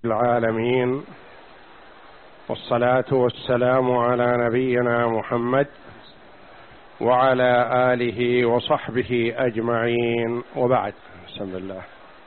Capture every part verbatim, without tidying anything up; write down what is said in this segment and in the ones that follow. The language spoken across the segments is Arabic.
العالمين، والصلاة والسلام على نبينا محمد وعلى آله وصحبه أجمعين، وبعد. بسم الله.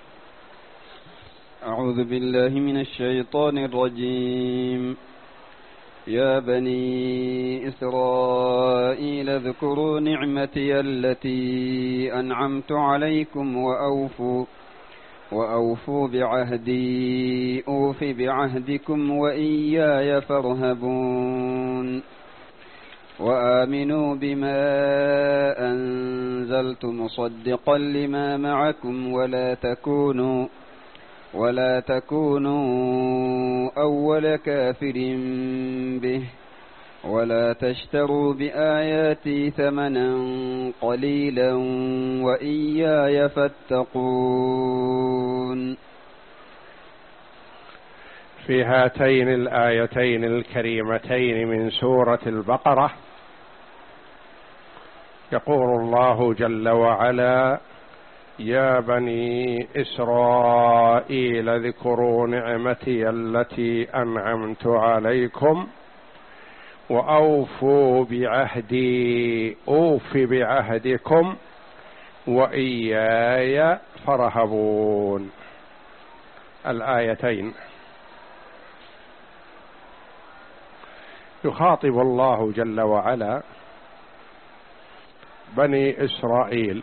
أعوذ بالله من الشيطان الرجيم. يا بني إسرائيل اذكروا نعمتي التي أنعمت عليكم وأوفوا وأوفوا بعهدي أوف بعهدكم وإياي فارهبون. وآمنوا بما أنزلت مصدقا لما معكم ولا تكونوا ولا تكونوا أول كافر به ولا تشتروا بآياتي ثمنا قليلا وإياي فاتقون. في هاتين الآيتين الكريمتين من سورة البقرة يقول الله جل وعلا: يا بني إسرائيل اذكروا نعمتي التي أنعمت عليكم وأوفوا بعهدي أوف بعهدكم وإياي فارهبون. الآيتين يخاطب الله جل وعلا بني إسرائيل،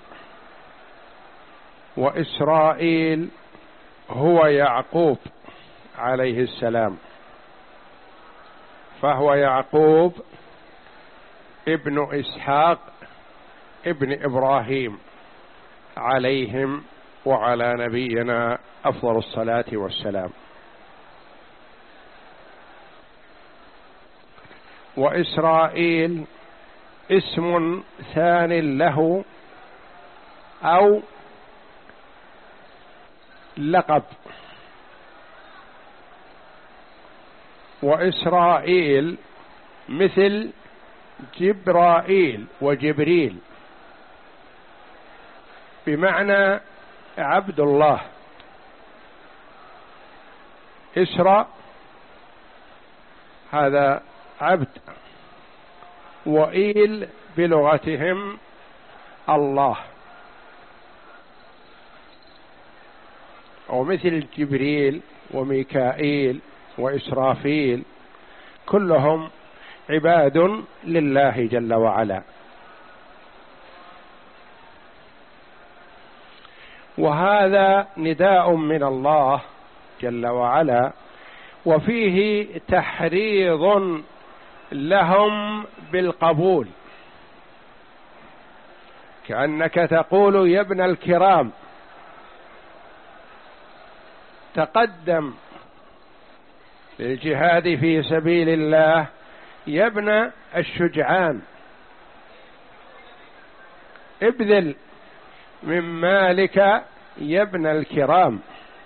وإسرائيل هو يعقوب عليه السلام، فهو يعقوب ابن إسحاق ابن إبراهيم عليهم وعلى نبينا أفضل الصلاة والسلام. وإسرائيل اسم ثان له أو لقب. وإسرائيل مثل جبرائيل وجبريل، بمعنى عبد الله. إسراء هذا عبد، وإيل بلغتهم الله، أو مثل جبريل وميكائيل وإسرافيل، كلهم عباد لله جل وعلا. وهذا نداء من الله جل وعلا، وفيه تحريض لهم بالقبول، كأنك تقول: يا ابن الكرام تقدم للجهاد في سبيل الله، يا ابن الشجعان ابذل من مالك يا ابن الكرام.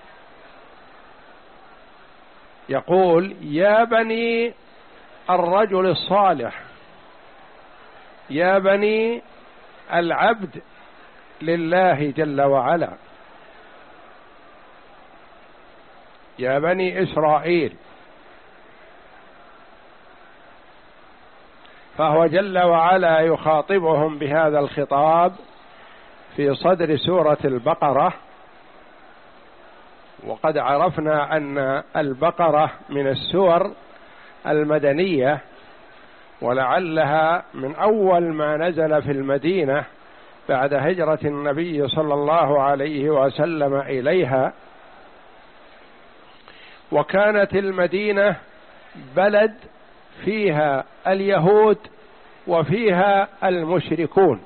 يقول: يا بني الرجل الصالح، يا بني العبد لله جل وعلا، يا بني إسرائيل. فهو جل وعلا يخاطبهم بهذا الخطاب في صدر سورة البقرة. وقد عرفنا أن البقرة من السور المدنية، ولعلها من أول ما نزل في المدينة بعد هجرة النبي صلى الله عليه وسلم إليها. وكانت المدينة بلد فيها اليهود وفيها المشركون.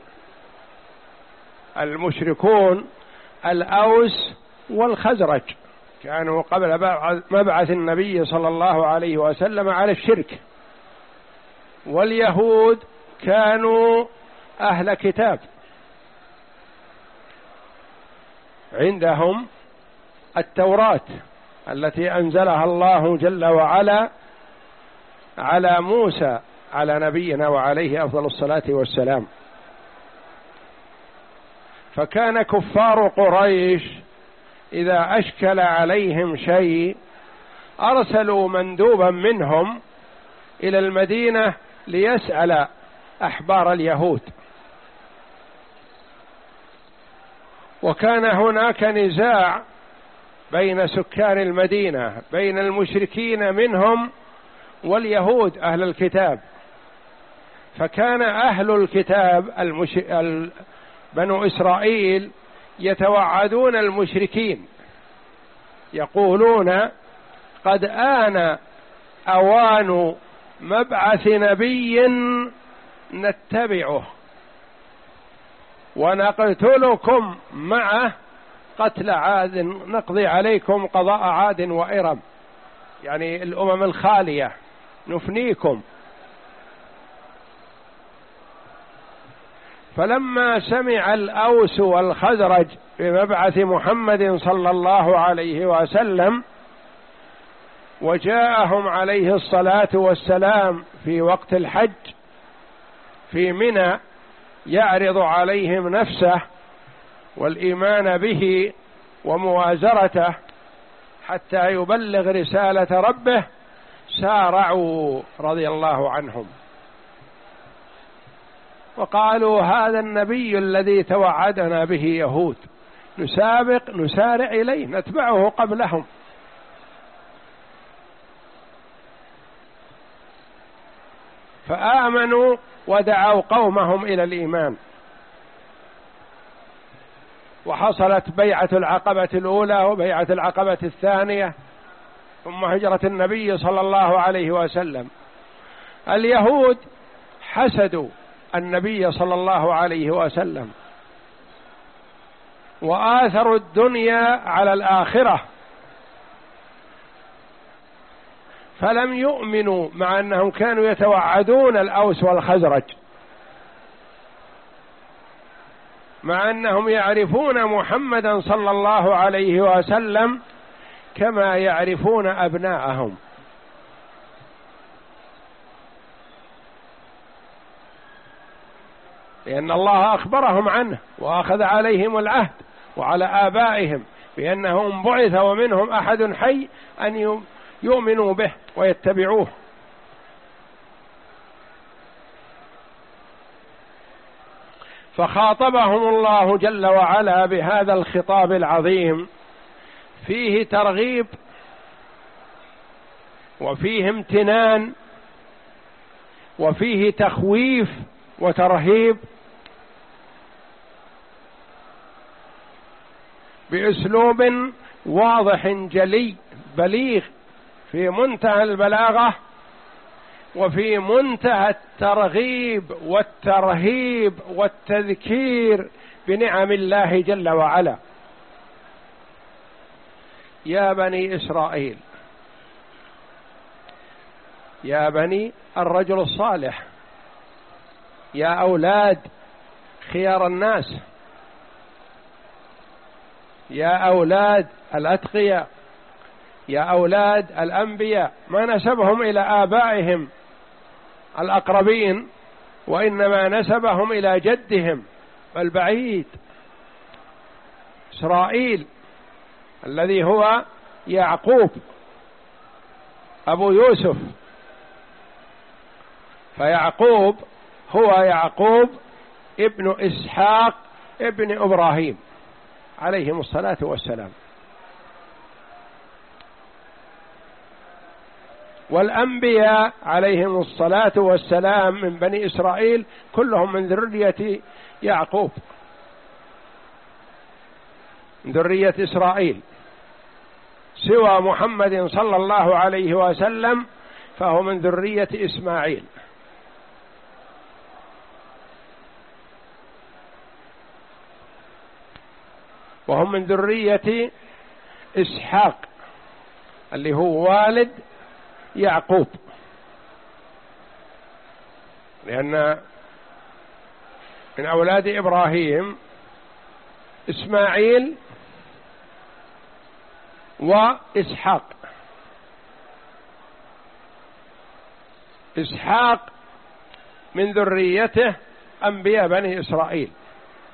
المشركون الأوس والخزرج كانوا قبل مبعث النبي صلى الله عليه وسلم على الشرك، واليهود كانوا أهل كتاب، عندهم التوراة التي أنزلها الله جل وعلا على موسى على نبينا وعليه أفضل الصلاة والسلام. فكان كفار قريش إذا أشكل عليهم شيء أرسلوا مندوبا منهم إلى المدينة ليسأل أحبار اليهود، وكان هناك نزاع بين سكان المدينة، بين المشركين منهم واليهود أهل الكتاب. فكان أهل الكتاب المش... ال... بنو إسرائيل يتوعدون المشركين، يقولون قد آن أوان مبعث نبي نتبعه ونقتلكم معه قتل عاد، نقضي عليكم قضاء عاد وإرم، يعني الأمم الخالية نفنيكم. فلما سمع الأوس والخزرج بمبعث محمد صلى الله عليه وسلم وجاءهم عليه الصلاة والسلام في وقت الحج في منى يعرض عليهم نفسه والإيمان به وموازرته حتى يبلغ رسالة ربه، سارعوا رضي الله عنهم وقالوا هذا النبي الذي توعدنا به يهود، نسابق نسارع إليه نتبعه قبلهم. فآمنوا ودعوا قومهم إلى الإيمان، وحصلت بيعة العقبة الأولى وبيعة العقبة الثانية، ثم هجرة النبي صلى الله عليه وسلم. اليهود حسدوا النبي صلى الله عليه وسلم وآثروا الدنيا على الآخرة، فلم يؤمنوا مع أنهم كانوا يتوعدون الأوس والخزرج، مع أنهم يعرفون محمدا صلى الله عليه وسلم كما يعرفون أبناءهم. لأن الله أخبرهم عنه وأخذ عليهم العهد وعلى آبائهم بأنهم بعث ومنهم أحد حي أن يؤمنوا به ويتبعوه. فخاطبهم الله جل وعلا بهذا الخطاب العظيم فيه ترغيب وفيه امتنان وفيه تخويف وترهيب بأسلوب واضح جلي بليغ في منتهى البلاغة وفي منتهى الترغيب والترهيب والتذكير بنعم الله جل وعلا. يا بني إسرائيل، يا بني الرجل الصالح، يا أولاد خيار الناس، يا أولاد الأتقياء، يا أولاد الأنبياء، ما نسبهم إلى آبائهم الأقربين وإنما نسبهم إلى جدهم البعيد إسرائيل الذي هو يعقوب أبو يوسف. فيعقوب هو يعقوب ابن إسحاق ابن إبراهيم عليهم الصلاة والسلام. والأنبياء عليهم الصلاة والسلام من بني إسرائيل كلهم من ذرية يعقوب، من ذرية إسرائيل، سوى محمد صلى الله عليه وسلم فهو من ذرية إسماعيل. وهم من ذرية إسحاق اللي هو والد يعقوب، لأن من أولاد إبراهيم إسماعيل وإسحاق. إسحاق من ذريته أنبياء بني إسرائيل،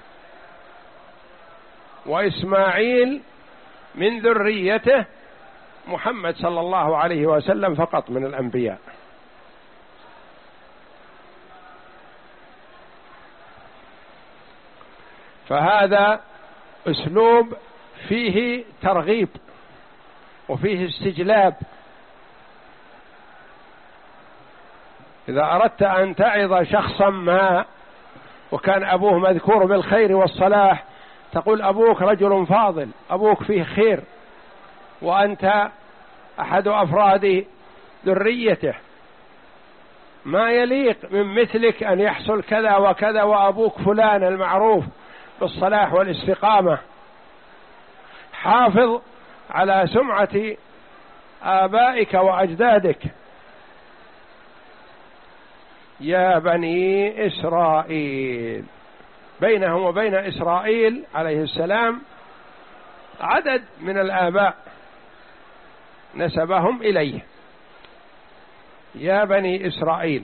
وإسماعيل من ذريته محمد صلى الله عليه وسلم فقط من الأنبياء. فهذا أسلوب فيه ترغيب وفيه استجلاب. إذا أردت أن تعظ شخصا ما وكان أبوه مذكور بالخير والصلاح تقول أبوك رجل فاضل، أبوك فيه خير، وأنت أحد أفراد ذريته، ما يليق من مثلك أن يحصل كذا وكذا، وأبوك فلان المعروف بالصلاح والاستقامة. حافظ على سمعة آبائك وأجدادك. يا بني إسرائيل، بينهم وبين إسرائيل عليه السلام عدد من الآباء نسبهم إليه. يا بني إسرائيل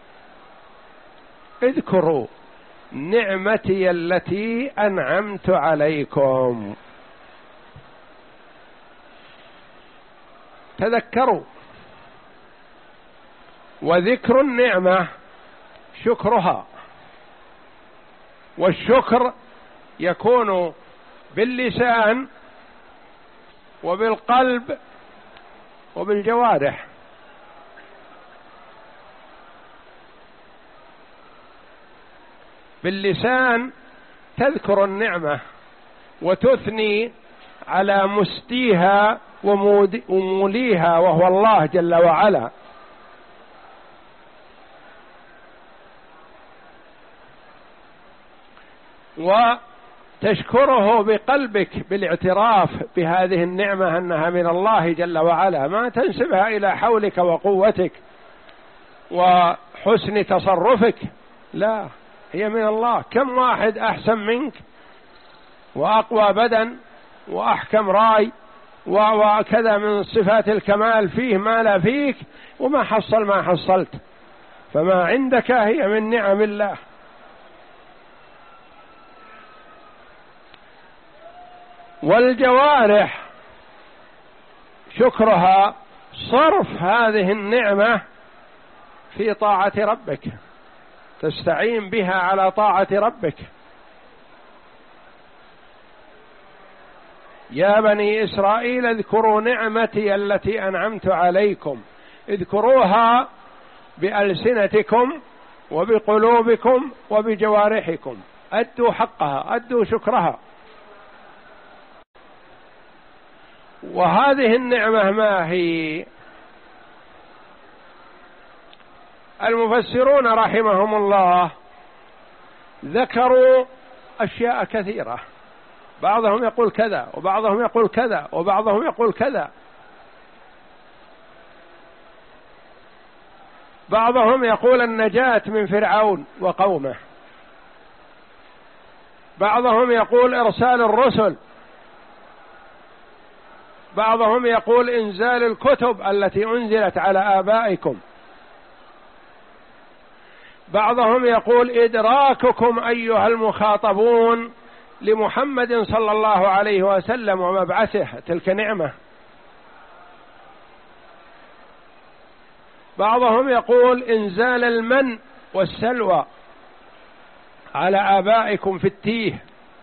اذكروا نعمتي التي أنعمت عليكم. تذكروا. وذكر النعمة شكرها، والشكر يكون باللسان وبالقلب وبالجوارح. باللسان تذكر النعمة وتثني على مستيها وموليها وهو الله جل وعلا، وتشكره بقلبك بالاعتراف بهذه النعمة أنها من الله جل وعلا، ما تنسبها إلى حولك وقوتك وحسن تصرفك، لا، هي من الله. كم واحد أحسن منك وأقوى بدن وأحكم رأي وكذا من صفات الكمال فيه ما لا فيك، وما حصل ما حصلت، فما عندك هي من نعم الله. والجوارح شكرها صرف هذه النعمة في طاعة ربك، تستعين بها على طاعة ربك. يا بني إسرائيل اذكروا نعمتي التي أنعمت عليكم، اذكروها بألسنتكم وبقلوبكم وبجوارحكم، أدوا حقها، أدوا شكرها. وهذه النعمة ما هي؟ المفسرون رحمهم الله ذكروا أشياء كثيرة، بعضهم يقول كذا وبعضهم يقول كذا وبعضهم يقول كذا. بعضهم يقول النجاة من فرعون وقومه، بعضهم يقول إرسال الرسل، بعضهم يقول إنزال الكتب التي أنزلت على آبائكم، بعضهم يقول إدراككم أيها المخاطبون لمحمد صلى الله عليه وسلم ومبعثه، تلك نعمة. بعضهم يقول إنزال المن والسلوى على آبائكم في التيه.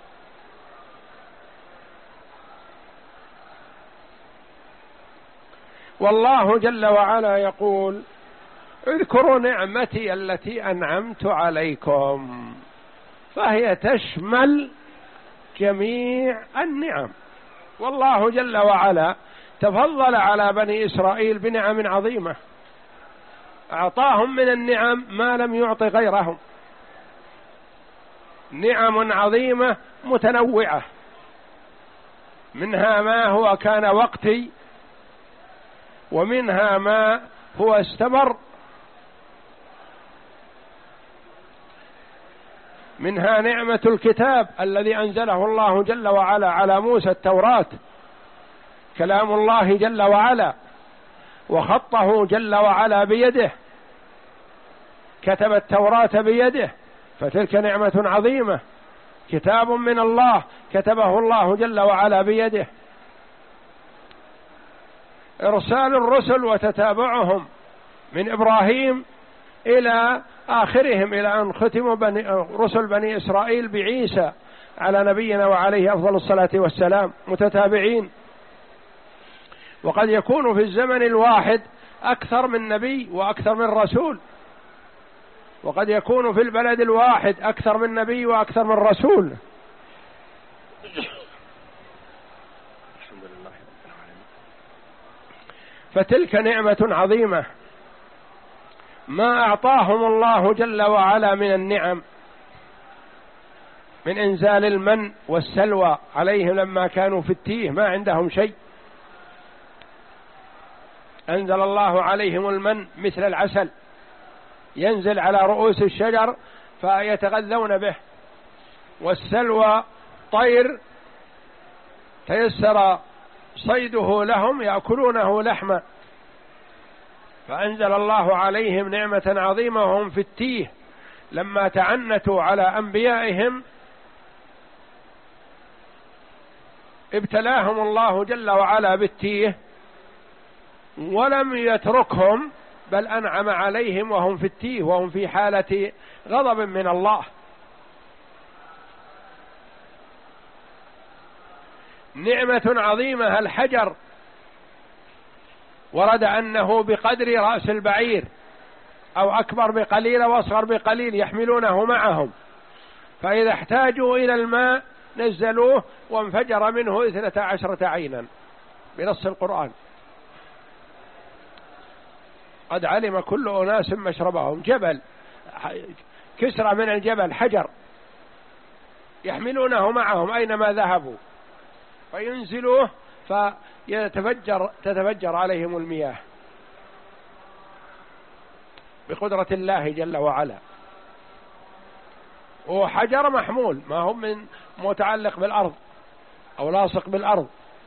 والله جل وعلا يقول اذكروا نعمتي التي أنعمت عليكم، فهي تشمل جميع النعم. والله جل وعلا تفضل على بني إسرائيل بنعم عظيمة، أعطاهم من النعم ما لم يعط غيرهم، نعم عظيمة متنوعة، منها ما هو كان وقتي، ومنها ما هو استمر، منها نعمة الكتاب الذي أنزله الله جل وعلا على موسى، التوراة كلام الله جل وعلا، وخطه جل وعلا بيده، كتب التوراة بيده، فتلك نعمة عظيمة، كتاب من الله كتبه الله جل وعلا بيده. إرسال الرسل وتتابعهم من إبراهيم إلى آخرهم إلى أن ختموا بني رسل بني إسرائيل بعيسى على نبينا وعليه أفضل الصلاة والسلام متتابعين. وقد يكون في الزمن الواحد أكثر من نبي وأكثر من رسول، وقد يكون في البلد الواحد أكثر من نبي وأكثر من رسول. فتلك نعمة عظيمة ما أعطاهم الله جل وعلا من النعم، من إنزال المن والسلوى عليهم لما كانوا في التيه ما عندهم شيء، أنزل الله عليهم المن مثل العسل ينزل على رؤوس الشجر فيتغذون به، والسلوى طير تيسر صيده لهم يأكلونه لحما. فأنزل الله عليهم نعمة عظيمة وهم في التيه لما تعنتوا على أنبيائهم ابتلاهم الله جل وعلا بالتيه ولم يتركهم بل أنعم عليهم وهم في التيه وهم في حالة غضب من الله. نعمة عظيمة الحجر ورد أنه بقدر رأس البعير أو أكبر بقليل وأصغر بقليل يحملونه معهم، فإذا احتاجوا إلى الماء نزلوه وانفجر منه اثنتا عشرة عينا بنص القرآن. قد علم كل أناس مشربهم. جبل كسرى من الجبل حجر يحملونه معهم أينما ذهبوا فينزلوه فيتفجر تتفجر عليهم المياه بقدرة الله جل وعلا. وحجر محمول ما هم من متعلق بالأرض أو لاصق بالأرض.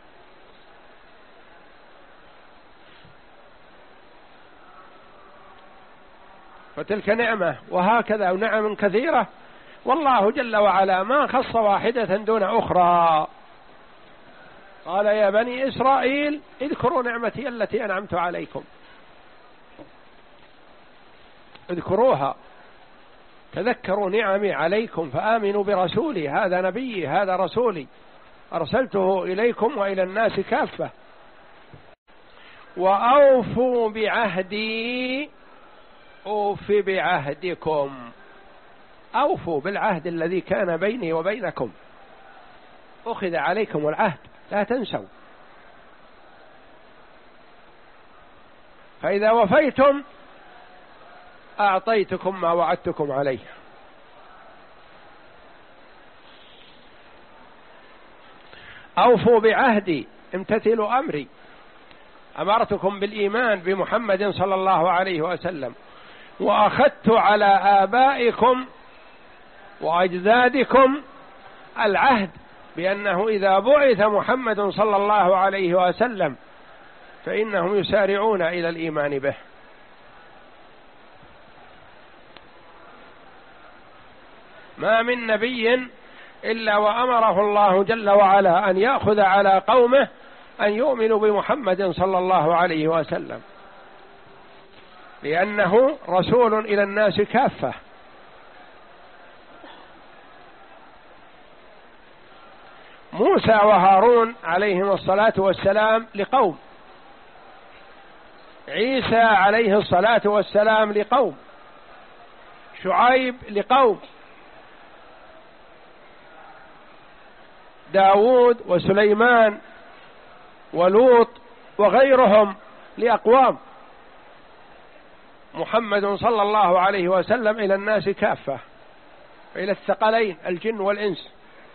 فتلك نعمة، وهكذا نعم كثيرة، والله جل وعلا ما خص واحدة دون أخرى. قال يا بني إسرائيل اذكروا نعمتي التي أنعمت عليكم، اذكروها، تذكروا نعمي عليكم فآمنوا برسولي، هذا نبيي هذا رسولي أرسلته إليكم وإلى الناس كافة. وأوفوا بعهدي أوف بعهدكم، أوفوا بالعهد الذي كان بيني وبينكم، أخذ عليكم العهد لا تنسوا. فإذا وفيتم أعطيتكم ما وعدتكم عليه. أوفوا بعهدي، امتثلوا أمري، أمرتكم بالإيمان بمحمد صلى الله عليه وسلم، وأخذت على آبائكم وأجدادكم العهد بأنه إذا بعث محمد صلى الله عليه وسلم فإنهم يسارعون إلى الإيمان به. ما من نبي إلا وأمره الله جل وعلا أن يأخذ على قومه أن يؤمنوا بمحمد صلى الله عليه وسلم، لأنه رسول إلى الناس كافة. موسى وهارون عليهم الصلاة والسلام لقوم، عيسى عليه الصلاة والسلام لقوم، شعيب لقوم، داود وسليمان ولوط وغيرهم لأقوام. محمد صلى الله عليه وسلم إلى الناس كافة، إلى الثقلين الجن والإنس.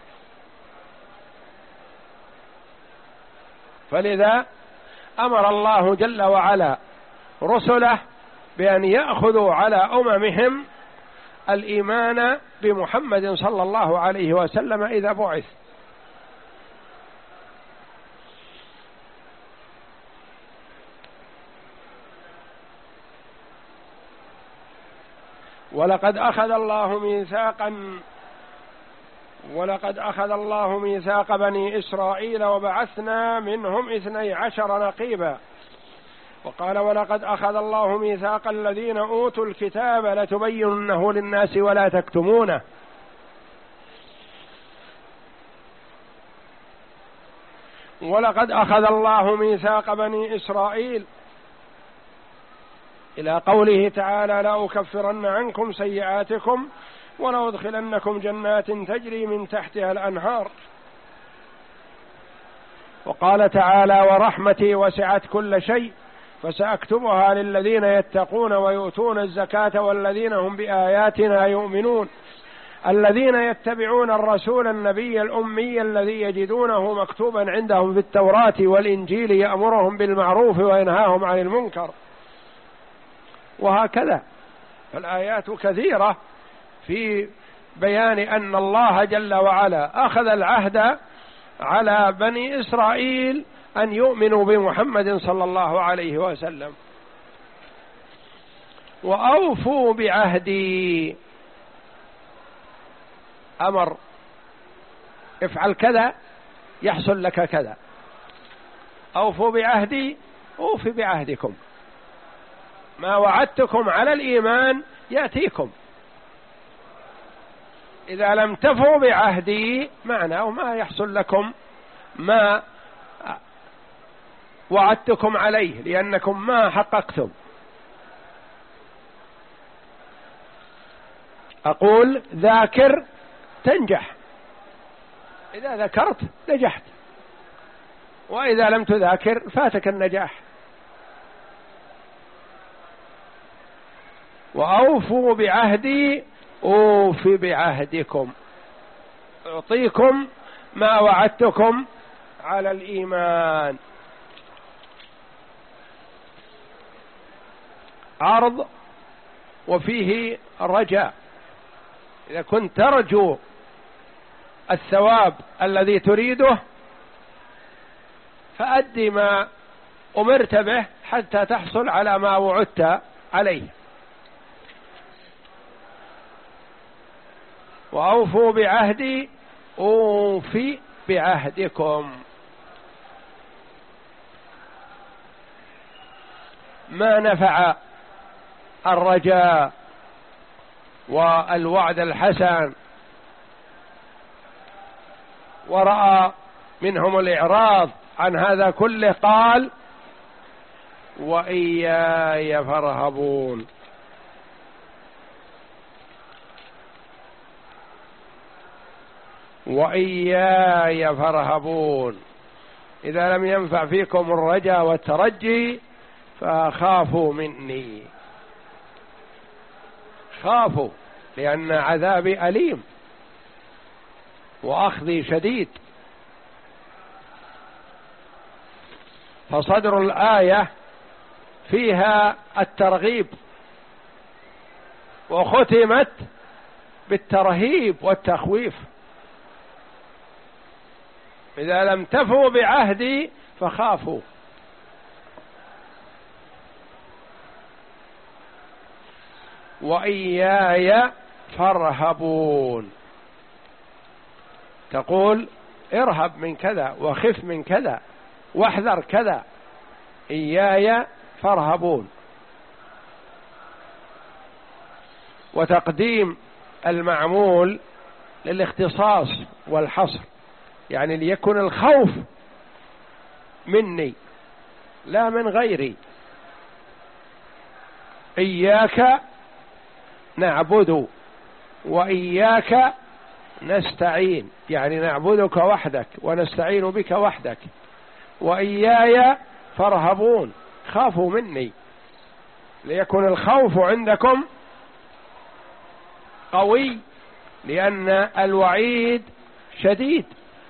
فلذا أمر الله جل وعلا رسله بأن يأخذوا على أممهم الإيمان بمحمد صلى الله عليه وسلم إذا بعث. ولقد أخذ الله ميثاقا ولقد أخذ الله ميثاق بني إسرائيل وبعثنا منهم اثني عشر نقيبا وقال ولقد أخذ الله ميثاق الذين أوتوا الكتاب لتبيننه للناس ولا تكتمونه. ولقد أخذ الله ميثاق بني إسرائيل إلى قوله تعالى لأكفرن عنكم سيئاتكم ولأدخلنكم جنات تجري من تحتها الأنهار. وقال تعالى ورحمتي وسعت كل شيء فسأكتبها للذين يتقون ويؤتون الزكاة والذين هم بآياتنا يؤمنون الذين يتبعون الرسول النبي الأمي الذي يجدونه مكتوبا عندهم في التوراة والإنجيل يأمرهم بالمعروف وينهاهم عن المنكر. وهكذا فالآيات كثيرة في بيان أن الله جل وعلا أخذ العهد على بني إسرائيل أن يؤمنوا بمحمد صلى الله عليه وسلم. وأوفوا بعهدي، أمر افعل كذا يحصل لك كذا. أوفوا بعهدي أوف بعهدكم، ما وعدتكم على الإيمان يأتيكم. إذا لم تفوا بعهدي معناه ما يحصل لكم ما وعدتكم عليه لأنكم ما حققتم. أقول ذاكر تنجح، إذا ذكرت نجحت، وإذا لم تذاكر فاتك النجاح. وأوفوا بعهدي أوف بعهدكم، أعطيكم ما وعدتكم على الإيمان. عرض وفيه رجاء. إذا كنت ترجو الثواب الذي تريده فأدي ما أمرت به حتى تحصل على ما وعدت عليه. وأوفوا بعهدي أوفي بعهدكم. ما نفع الرجاء والوعد الحسن ورأى منهم الإعراض عن هذا كله قال وإياي فارهبون. وإياي فارهبون. إذا لم ينفع فيكم الرجاء والترجي فخافوا مني، خافوا لأن عذابي أليم وأخذي شديد. فصدر الآية فيها الترغيب وختمت بالترهيب والتخويف. إذا لم تفوا بعهدي فخافوا. وإياي فارهبون، تقول ارهب من كذا وخف من كذا واحذر كذا. إياي فارهبون. وتقديم المعمول للاختصاص والحصر، يعني ليكن الخوف مني لا من غيري. إياك نعبد وإياك نستعين، يعني نعبدك وحدك ونستعين بك وحدك. وإياي فارهبون، خافوا مني، ليكن الخوف عندكم قوي لأن الوعيد شديد.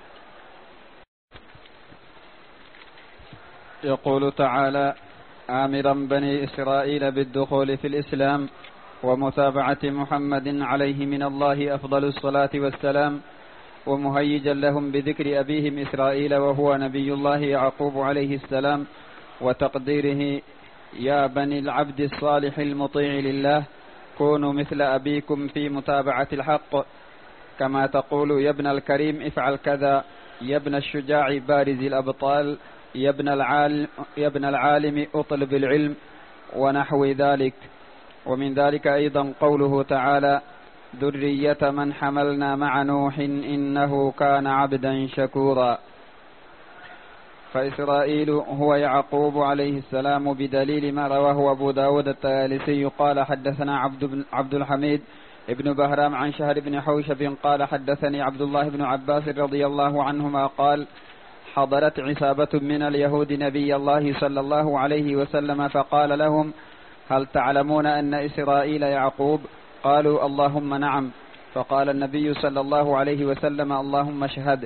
يقول تعالى آمرا بني إسرائيل بالدخول في الإسلام ومتابعة محمد عليه من الله أفضل الصلاة والسلام، ومهيجا لهم بذكر أبيهم إسرائيل وهو نبي الله يعقوب عليه السلام، وتقديره يا بني العبد الصالح المطيع لله كونوا مثل أبيكم في متابعة الحق، كما تقول يا ابن الكريم افعل كذا، يا ابن الشجاع بارز الأبطال يا ابن العالم, يا ابن العالم أطلب العلم ونحو ذلك. ومن ذلك أيضا قوله تعالى: ذرية من حملنا مع نوح إنه كان عبدا شكورا. فإسرائيل هو يعقوب عليه السلام، بدليل ما رواه أبو داود الطيالسي قال: حدثنا عبد, عبد الحميد ابن بهرام عن شهر بن حوشب قال: حدثني عبد الله بن عباس رضي الله عنهما قال: حضرت عصابة من اليهود نبي الله صلى الله عليه وسلم فقال لهم: هل تعلمون أن إسرائيل يعقوب؟ قالوا: اللهم نعم. فقال النبي صلى الله عليه وسلم: اللهم اشهد.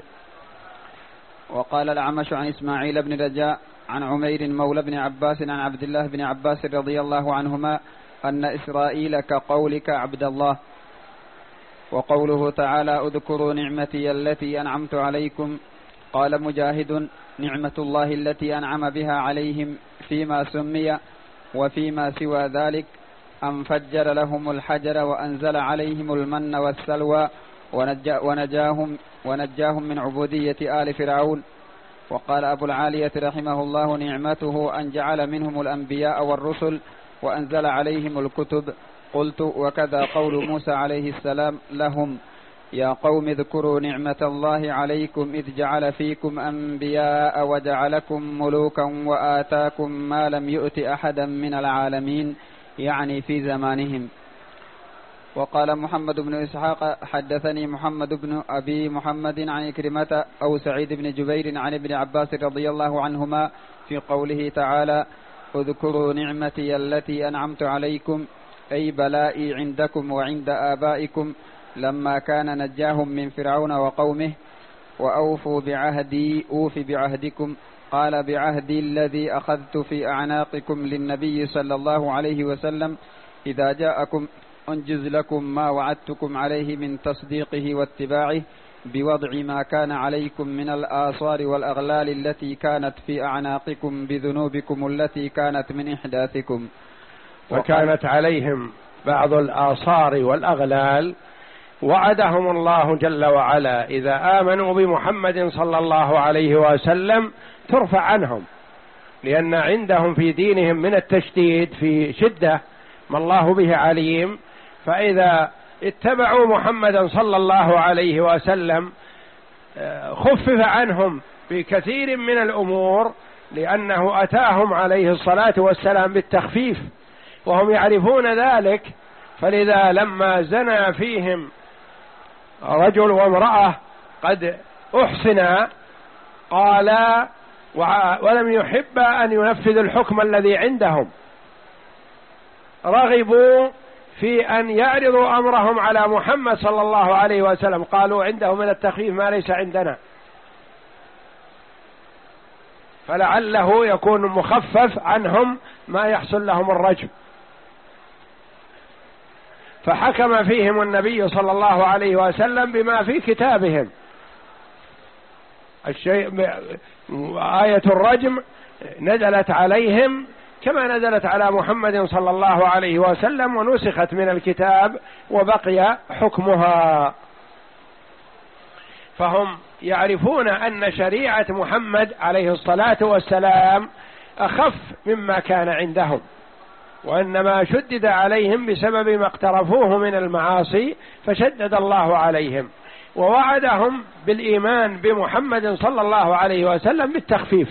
وقال الأعمش عن إسماعيل بن رجاء عن عمير مولى بن عباس عن عبد الله بن عباس رضي الله عنهما أن إسرائيل كقولك عبد الله. وقوله تعالى: اذكروا نعمتي التي أنعمت عليكم. قال مجاهد: نعمة الله التي أنعم بها عليهم فيما سمي، وفيما سوى ذلك أن فجر لهم الحجر وأنزل عليهم المن والسلوى ونجاهم, ونجاهم من عبودية آل فرعون. وقال أبو العالية رحمه الله: نعمته أن جعل منهم الأنبياء والرسل وأنزل عليهم الكتب. قلت: وكذا قول موسى عليه السلام لهم: يا قوم اذكروا نعمة الله عليكم إذ جعل فيكم أنبياء وجعلكم ملوكا وآتاكم ما لم يؤت أحدا من العالمين، يعني في زمانهم. وقال محمد بن إسحاق: حدثني محمد بن أبي محمد عن كريمة أو سعيد بن جبير عن ابن عباس رضي الله عنهما في قوله تعالى: اذكروا نعمتي التي أنعمت عليكم، أي بلائي عندكم وعند آبائكم لما كان نجاهم من فرعون وقومه. وأوفوا بعهدي أوف بعهدكم. قال: بعهدي الذي أخذت في أعناقكم للنبي صلى الله عليه وسلم إذا جاءكم أنجز لكم ما وعدتكم عليه من تصديقه واتباعه، بوضع ما كان عليكم من الآثار والأغلال التي كانت في أعناقكم بذنوبكم التي كانت من إحداثكم. وكانت عليهم بعض الآثار والأغلال، وعدهم الله جل وعلا إذا آمنوا بمحمد صلى الله عليه وسلم ترفع عنهم، لأن عندهم في دينهم من التشديد في شدة ما الله به عليم. فإذا اتبعوا محمدا صلى الله عليه وسلم خفف عنهم بكثير من الأمور، لأنه أتاهم عليه الصلاة والسلام بالتخفيف وهم يعرفون ذلك. فلذا لما زنى فيهم رجل وامرأة قد أحصنا قالا ولم يحب أن ينفذ الحكم الذي عندهم، رغبوا في أن يعرضوا أمرهم على محمد صلى الله عليه وسلم، قالوا عنده من التخفيف ما ليس عندنا، فلعله يكون مخفف عنهم ما يحصل لهم الرجم. فحكم فيهم النبي صلى الله عليه وسلم بما في كتابهم. الشيء آية الرجم نزلت عليهم كما نزلت على محمد صلى الله عليه وسلم، ونسخت من الكتاب وبقي حكمها. فهم يعرفون أن شريعة محمد عليه الصلاة والسلام أخف مما كان عندهم، وإنما شدد عليهم بسبب ما اقترفوه من المعاصي، فشدد الله عليهم ووعدهم بالإيمان بمحمد صلى الله عليه وسلم بالتخفيف.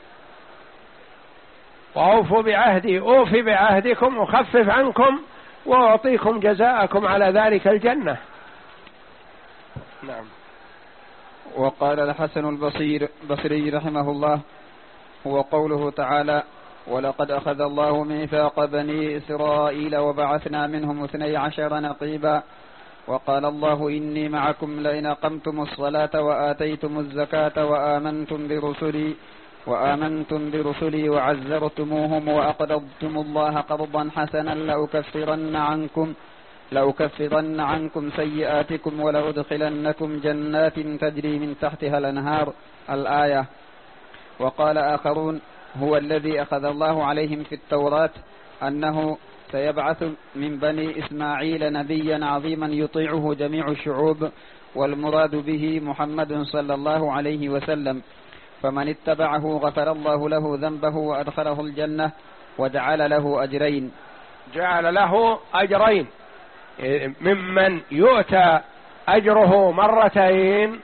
وأوفوا بعهدي أوف بعهدكم أخفف عنكم وأعطيكم جزاءكم على ذلك الجنة. نعم. وقال الحسن البصير بصري رحمه الله: هو قوله تعالى: ولقد أخذ الله ميثاق بني إسرائيل وبعثنا منهم اثني عشر نقيبا. وقال الله: إني معكم لئن أقمتم الصلاة وآتيتم الزكاة وآمنتم برسلي وآمنتم برسلي وعزرتموهم وأقرضتم الله قرضا حسنا لأكفرن عنكم لأكفرن عنكم سيئاتكم ولأدخلنكم جنات تجري من تحتها الأنهار، الآية. وقال آخرون: هو الذي أخذ الله عليهم في التوراة أنه سيبعث من بني إسماعيل نبيا عظيما يطيعه جميع الشعوب، والمراد به محمد صلى الله عليه وسلم. فمن اتبعه غفر الله له ذنبه وأدخله الجنة وجعل له أجرين. جعل له أجرين، ممن يؤتى أجره مرتين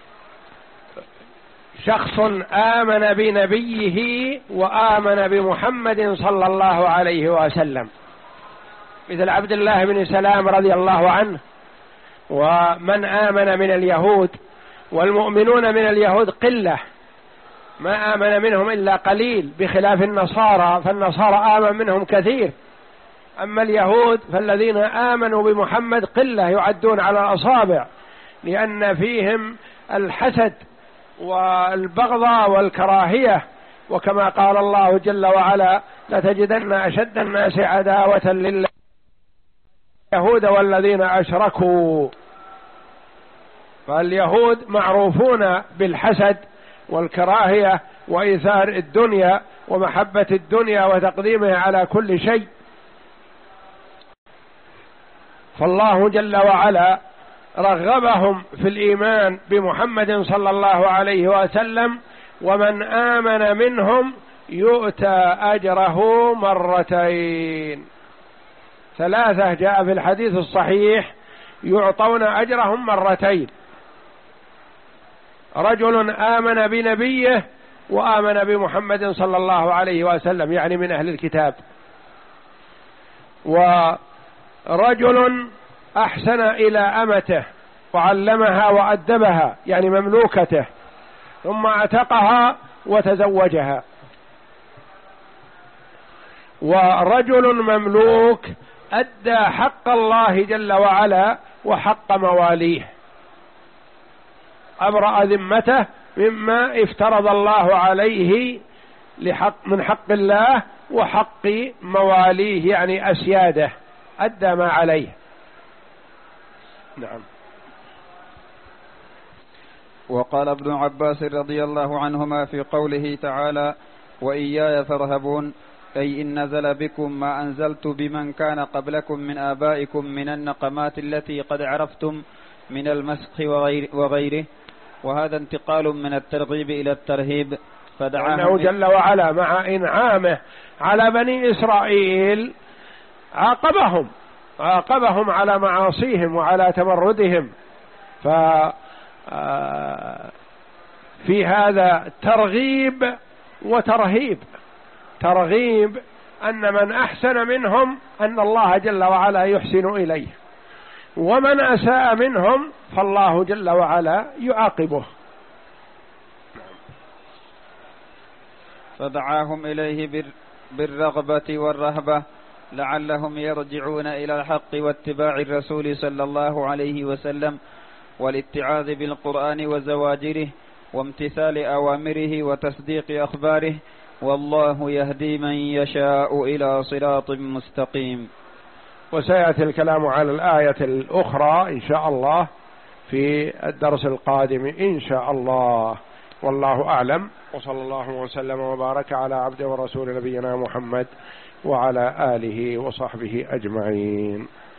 شخص آمن بنبيه وآمن بمحمد صلى الله عليه وسلم، مثل عبد الله بن سلام رضي الله عنه، ومن آمن من اليهود. والمؤمنون من اليهود قلة، ما آمن منهم إلا قليل، بخلاف النصارى، فالنصارى آمن منهم كثير. أما اليهود فالذين آمنوا بمحمد قلة يعدون على الأصابع، لأن فيهم الحسد والبغضاء والكراهية، وكما قال الله جل وعلا: لتجدن أشد الناس عداوة لله اليهود والذين أشركوا. فاليهود معروفون بالحسد والكراهية وإيثار الدنيا ومحبة الدنيا وتقديمها على كل شيء. فالله جل وعلا رغبهم في الإيمان بمحمد صلى الله عليه وسلم، ومن آمن منهم يؤتى أجره مرتين. ثلاثة جاء في الحديث الصحيح يعطون أجرهم مرتين: رجل آمن بنبيه وآمن بمحمد صلى الله عليه وسلم، يعني من أهل الكتاب، ورجل أحسن إلى أمته وعلمها وأدبها، يعني مملوكته، ثم اعتقها وتزوجها. ورجل مملوك أدى حق الله جل وعلا وحق مواليه، أبرأ ذمته مما افترض الله عليه لحق من حق الله وحق مواليه، يعني أسياده، أدى ما عليه. نعم. وقال ابن عباس رضي الله عنهما في قوله تعالى: وإياي فارهبون، أي إن نزل بكم ما أنزلت بمن كان قبلكم من آبائكم من النقمات التي قد عرفتم من المسخ وغير وغيره. وهذا انتقال من الترغيب إلى الترهيب، فدعاهم جل وعلا مع إنعامه على بني إسرائيل عاقبهم عاقبهم على معاصيهم وعلى تمردهم. ففي هذا ترغيب وترهيب. ترغيب أن من أحسن منهم أن الله جل وعلا يحسن إليه، ومن أساء منهم فالله جل وعلا يعاقبه. فدعاهم إليه بالرغبة والرهبة لعلهم يرجعون إلى الحق واتباع الرسول صلى الله عليه وسلم، والاتعاذ بالقرآن وزواجره، وامتثال أوامره وتصديق أخباره، والله يهدي من يشاء إلى صراط مستقيم. وسيأتي الكلام على الآية الأخرى إن شاء الله في الدرس القادم إن شاء الله، والله أعلم، وصلى الله وسلم وبارك على عبده ورسول نبينا محمد وعلى آله وصحبه أجمعين.